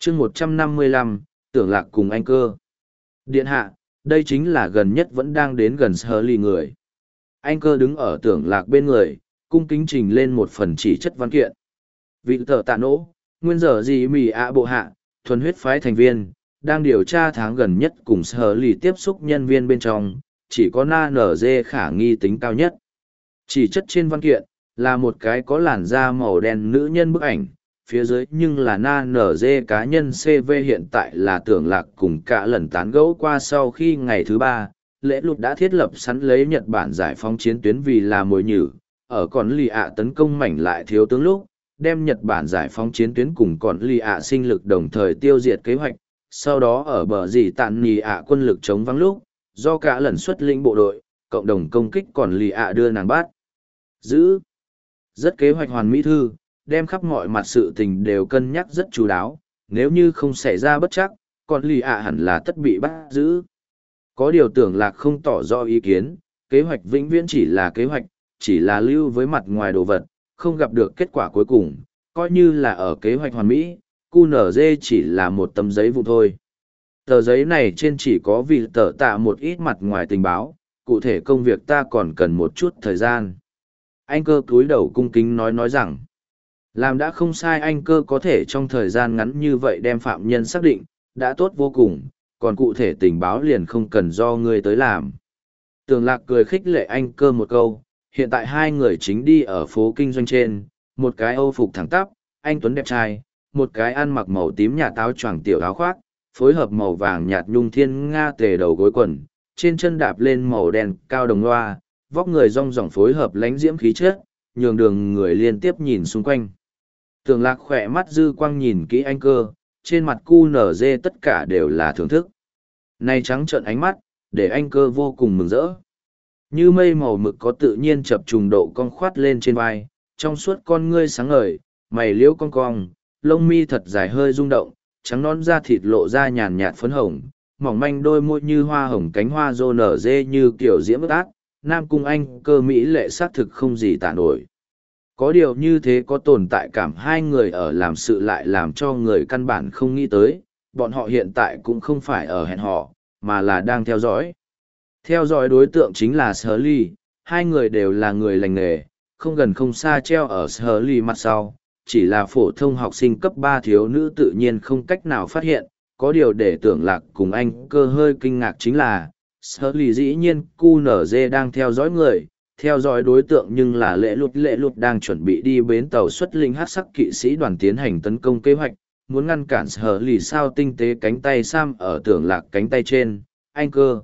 chương 155, tưởng lạc cùng anh cơ. Điện hạ, đây chính là gần nhất vẫn đang đến gần Hurley người. Anh cơ đứng ở tưởng lạc bên người, cung kính trình lên một phần chỉ chất văn kiện. Vị tờ tạ nỗ, nguyên giờ gì mì ạ bộ hạ, thuần huyết phái thành viên, đang điều tra tháng gần nhất cùng Hurley tiếp xúc nhân viên bên trong, chỉ có na nở dê khả nghi tính cao nhất. Chỉ chất trên văn kiện, là một cái có làn da màu đen nữ nhân bức ảnh, phía dưới nhưng là na nở dê cá nhân CV hiện tại là tưởng lạc cùng cả lần tán gẫu qua sau khi ngày thứ 3, lễ lụt đã thiết lập sẵn lấy Nhật Bản giải phóng chiến tuyến vì là mồi nhử, ở còn lì ạ tấn công mảnh lại thiếu tướng lúc, đem Nhật Bản giải phóng chiến tuyến cùng còn lì ạ sinh lực đồng thời tiêu diệt kế hoạch, sau đó ở bờ dì tạn nì ạ quân lực chống vắng lúc, do cả lần xuất lĩnh bộ đội, cộng đồng công kích còn lì ạ đưa nàng bắt giữ. Rất kế hoạch hoàn mỹ thư, đem khắp mọi mặt sự tình đều cân nhắc rất chú đáo, nếu như không xảy ra bất chắc, còn lì ạ hẳn là tất bị bắt giữ. Có điều tưởng lạc không tỏ rõ ý kiến, kế hoạch vĩnh viễn chỉ là kế hoạch, chỉ là lưu với mặt ngoài đồ vật, không gặp được kết quả cuối cùng, coi như là ở kế hoạch hoàn mỹ, QNZ chỉ là một tấm giấy vụ thôi. Tờ giấy này trên chỉ có vì tờ tạ một ít mặt ngoài tình báo, cụ thể công việc ta còn cần một chút thời gian. Anh cơ cúi đầu cung kính nói rằng, làm đã không sai, anh cơ có thể trong thời gian ngắn như vậy đem phạm nhân xác định, đã tốt vô cùng, còn cụ thể tình báo liền không cần do ngươi tới làm. Tưởng lạc cười khích lệ anh cơ một câu, hiện tại hai người chính đi ở phố kinh doanh trên, một cái âu phục thẳng tắp, anh tuấn đẹp trai, một cái ăn mặc màu tím nhạt áo choàng tiểu áo khoác, phối hợp màu vàng nhạt nhung thiên nga tề đầu gối quần, trên chân đạp lên màu đen cao đồng loa, vóc người rong ròng phối hợp lánh diễm khí chất, nhường đường người liên tiếp nhìn xung quanh. Tưởng lạc khỏe mắt dư quang nhìn kỹ anh cơ, trên mặt QNZ tất cả đều là thưởng thức. Này trắng trợn ánh mắt, để anh cơ vô cùng mừng rỡ. Như mây màu mực có tự nhiên chập trùng độ cong khoát lên trên vai, trong suốt con ngươi sáng ngời, mày liễu cong cong, lông mi thật dài hơi rung động, trắng nón da thịt lộ ra nhàn nhạt phấn hồng, mỏng manh đôi môi như hoa hồng cánh hoa rô nở dê như kiểu diễm ướt át, nam cung anh cơ mỹ lệ xác thực không gì tả nổi. Có điều như thế có tồn tại cảm hai người ở làm sự lại làm cho người căn bản không nghĩ tới, bọn họ hiện tại cũng không phải ở hẹn hò, mà là đang theo dõi. Theo dõi đối tượng chính là Shirley, hai người đều là người lành nghề, không gần không xa treo ở Shirley mặt sau, chỉ là phổ thông học sinh cấp 3 thiếu nữ tự nhiên không cách nào phát hiện, có điều để tưởng lạc cùng anh cơ hơi kinh ngạc chính là, Shirley dĩ nhiên QNZ đang theo dõi người, theo dõi đối tượng nhưng là lễ lụt đang chuẩn bị đi bến tàu xuất linh hát sắc kỵ sĩ đoàn tiến hành tấn công kế hoạch, muốn ngăn cản Shirley sao tinh tế cánh tay Sam ở tưởng lạc cánh tay trên, anh cơ.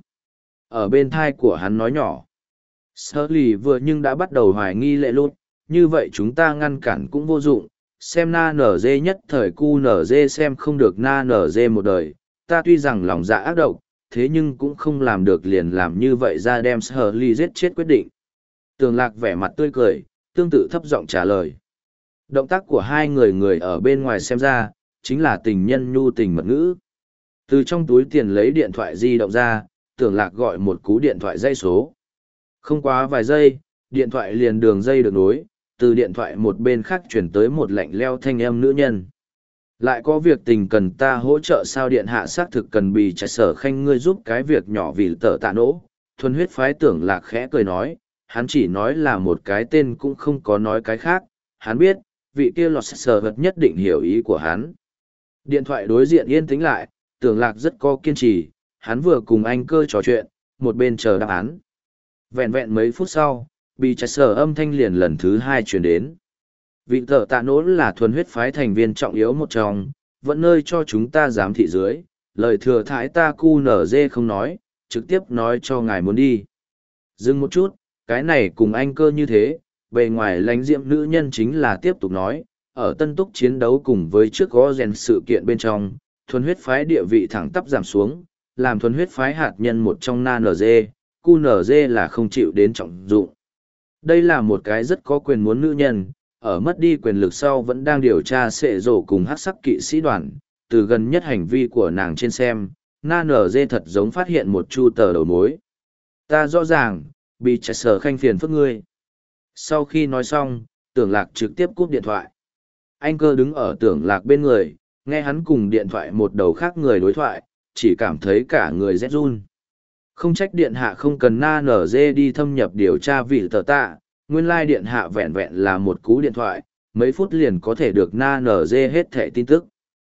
Ở bên thai của hắn nói nhỏ, Shirley vừa nhưng đã bắt đầu hoài nghi lễ lụt, như vậy chúng ta ngăn cản cũng vô dụng, xem na nở dê nhất thời QNZ xem không được na nở dê một đời, ta tuy rằng lòng dạ ác độc, thế nhưng cũng không làm được liền làm như vậy ra đem Shirley giết chết quyết định. Tường lạc vẻ mặt tươi cười, tương tự thấp giọng trả lời. Động tác của hai người ở bên ngoài xem ra, chính là tình nhân nhu tình mật ngữ. Từ trong túi tiền lấy điện thoại di động ra, Tường lạc gọi một cú điện thoại dây số. Không quá vài giây, điện thoại liền đường dây được nối, từ điện thoại một bên khác chuyển tới một lạnh leo thanh âm nữ nhân. Lại có việc tình cần ta hỗ trợ sao điện hạ xác thực cần bì chạy sở khanh ngươi giúp cái việc nhỏ vì tờ tạ nỗ. Thuần huyết phái Tưởng lạc khẽ cười nói, hắn chỉ nói là một cái tên cũng không có nói cái khác, hắn biết, vị kia lọt sở vật nhất định hiểu ý của hắn. Điện thoại đối diện yên tĩnh lại, Tưởng lạc rất có kiên trì, hắn vừa cùng anh cơ trò chuyện, một bên chờ đáp án. Vẹn vẹn mấy phút sau, bị chạy sở âm thanh liền lần thứ 2 chuyển đến. Vị tờ tạ nỗ là thuần huyết phái thành viên trọng yếu một trong, vẫn nơi cho chúng ta giám thị dưới, lời thừa thãi ta QNZ không nói, trực tiếp nói cho ngài muốn đi. Dừng một chút, cái này cùng anh cơ như thế, bề ngoài lãnh diệm nữ nhân chính là tiếp tục nói, ở tân túc chiến đấu cùng với trước gó rèn sự kiện bên trong, thuần huyết phái địa vị thẳng tắp giảm xuống, làm thuần huyết phái hạt nhân một trong NANZ, QNZ là không chịu đến trọng dụng. Đây là một cái rất có quyền muốn nữ nhân, ở mất đi quyền lực sau vẫn đang điều tra xệ rổ cùng hắc sắc kỵ sĩ đoàn, từ gần nhất hành vi của nàng trên xem, NANZ thật giống phát hiện một chu tờ đầu mối. Ta rõ ràng, bị chạy sở khanh phiền phức ngươi. Sau khi nói xong, Tưởng lạc trực tiếp cúp điện thoại. Anh cơ đứng ở Tưởng lạc bên người, Nghe hắn cùng điện thoại một đầu khác người đối thoại, chỉ cảm thấy cả người rét run. Không trách điện hạ không cần na nở dê đi thâm nhập điều tra vị tờ tạ, nguyên lai điện hạ vẹn vẹn là một cú điện thoại, mấy phút liền có thể được na nở dê hết thẻ tin tức.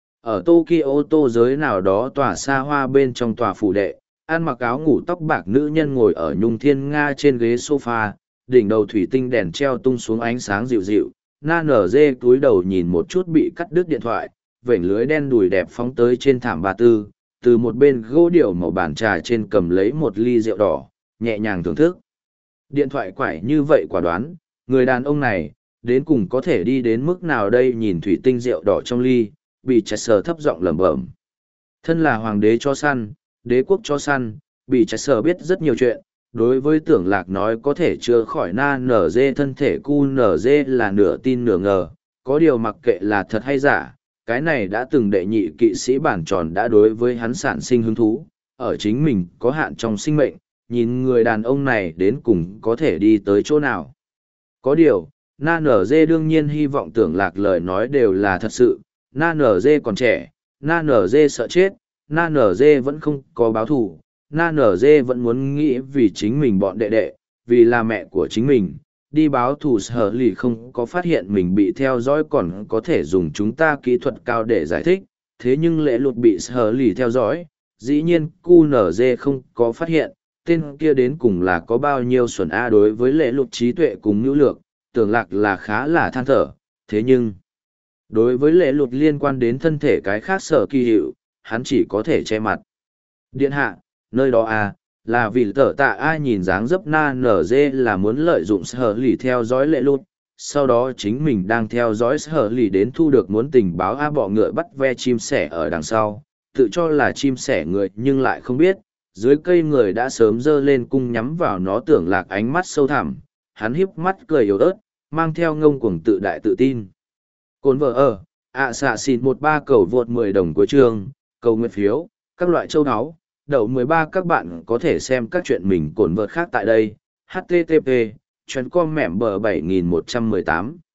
Ở Tokyo tô giới nào đó tòa xa hoa bên trong tòa phủ đệ, ăn mặc áo ngủ tóc bạc nữ nhân ngồi ở nhung thiên nga trên ghế sofa, đỉnh đầu thủy tinh đèn treo tung xuống ánh sáng dịu dịu, na nở dê túi đầu nhìn một chút bị cắt đứt điện thoại, vểnh lưới đen đùi đẹp phóng tới trên thảm bà tư, từ một bên gỗ điệu màu bàn trà trên cầm lấy một ly rượu đỏ, nhẹ nhàng thưởng thức. Điện thoại quải như vậy quả đoán, người đàn ông này, đến cùng có thể đi đến mức nào đây nhìn thủy tinh rượu đỏ trong ly, bị chạy sờ thấp giọng lẩm bẩm. Thân là hoàng đế cho săn, đế quốc cho săn, bị chạy sờ biết rất nhiều chuyện, đối với tưởng lạc nói có thể chữa khỏi na nở dê thân thể cu nở dê là nửa tin nửa ngờ, có điều mặc kệ là thật hay giả, cái này đã từng đệ nhị kỵ sĩ bản tròn đã đối với hắn sản sinh hứng thú, ở chính mình có hạn trong sinh mệnh, nhìn người đàn ông này đến cùng có thể đi tới chỗ nào. Có điều, na nở dê đương nhiên hy vọng tưởng lạc lời nói đều là thật sự, na nở dê còn trẻ, na nở dê sợ chết, na nở dê vẫn không có báo thù, na nở dê vẫn muốn nghĩ vì chính mình bọn đệ đệ, vì là mẹ của chính mình, đi báo thù sở lì không có phát hiện mình bị theo dõi còn có thể dùng chúng ta kỹ thuật cao để giải thích, thế nhưng lễ lụt bị sở lì theo dõi, dĩ nhiên QNZ không có phát hiện, tên kia đến cùng là có bao nhiêu xuẩn A đối với lễ lụt trí tuệ cùng nữ lược, tưởng lạc là khá là than thở, thế nhưng đối với lễ lụt liên quan đến thân thể cái khác sở kỳ hiệu, hắn chỉ có thể che mặt. Điện hạ, nơi đó à, là vì tờ tạ ai nhìn dáng dấp na nở dê là muốn lợi dụng sở lì theo dõi lễ lụt, sau đó chính mình đang theo dõi sở lì đến thu được muốn tình báo a bọ ngựa bắt ve chim sẻ ở đằng sau, tự cho là chim sẻ người nhưng lại không biết, dưới cây người đã sớm giơ lên cung nhắm vào nó tưởng lạc ánh mắt sâu thẳm, hắn híp mắt cười yếu ớt, mang theo ngông cuồng tự đại tự tin. Cồn vợ ở, xạ xịn 13 cầu vượt 10 đồng cuối chương, cầu nguyện phiếu, các loại châu áo, đậu 13 các bạn có thể xem các chuyện mình cồn vợt khác tại đây, http, chuyến com mẹm bờ 7118.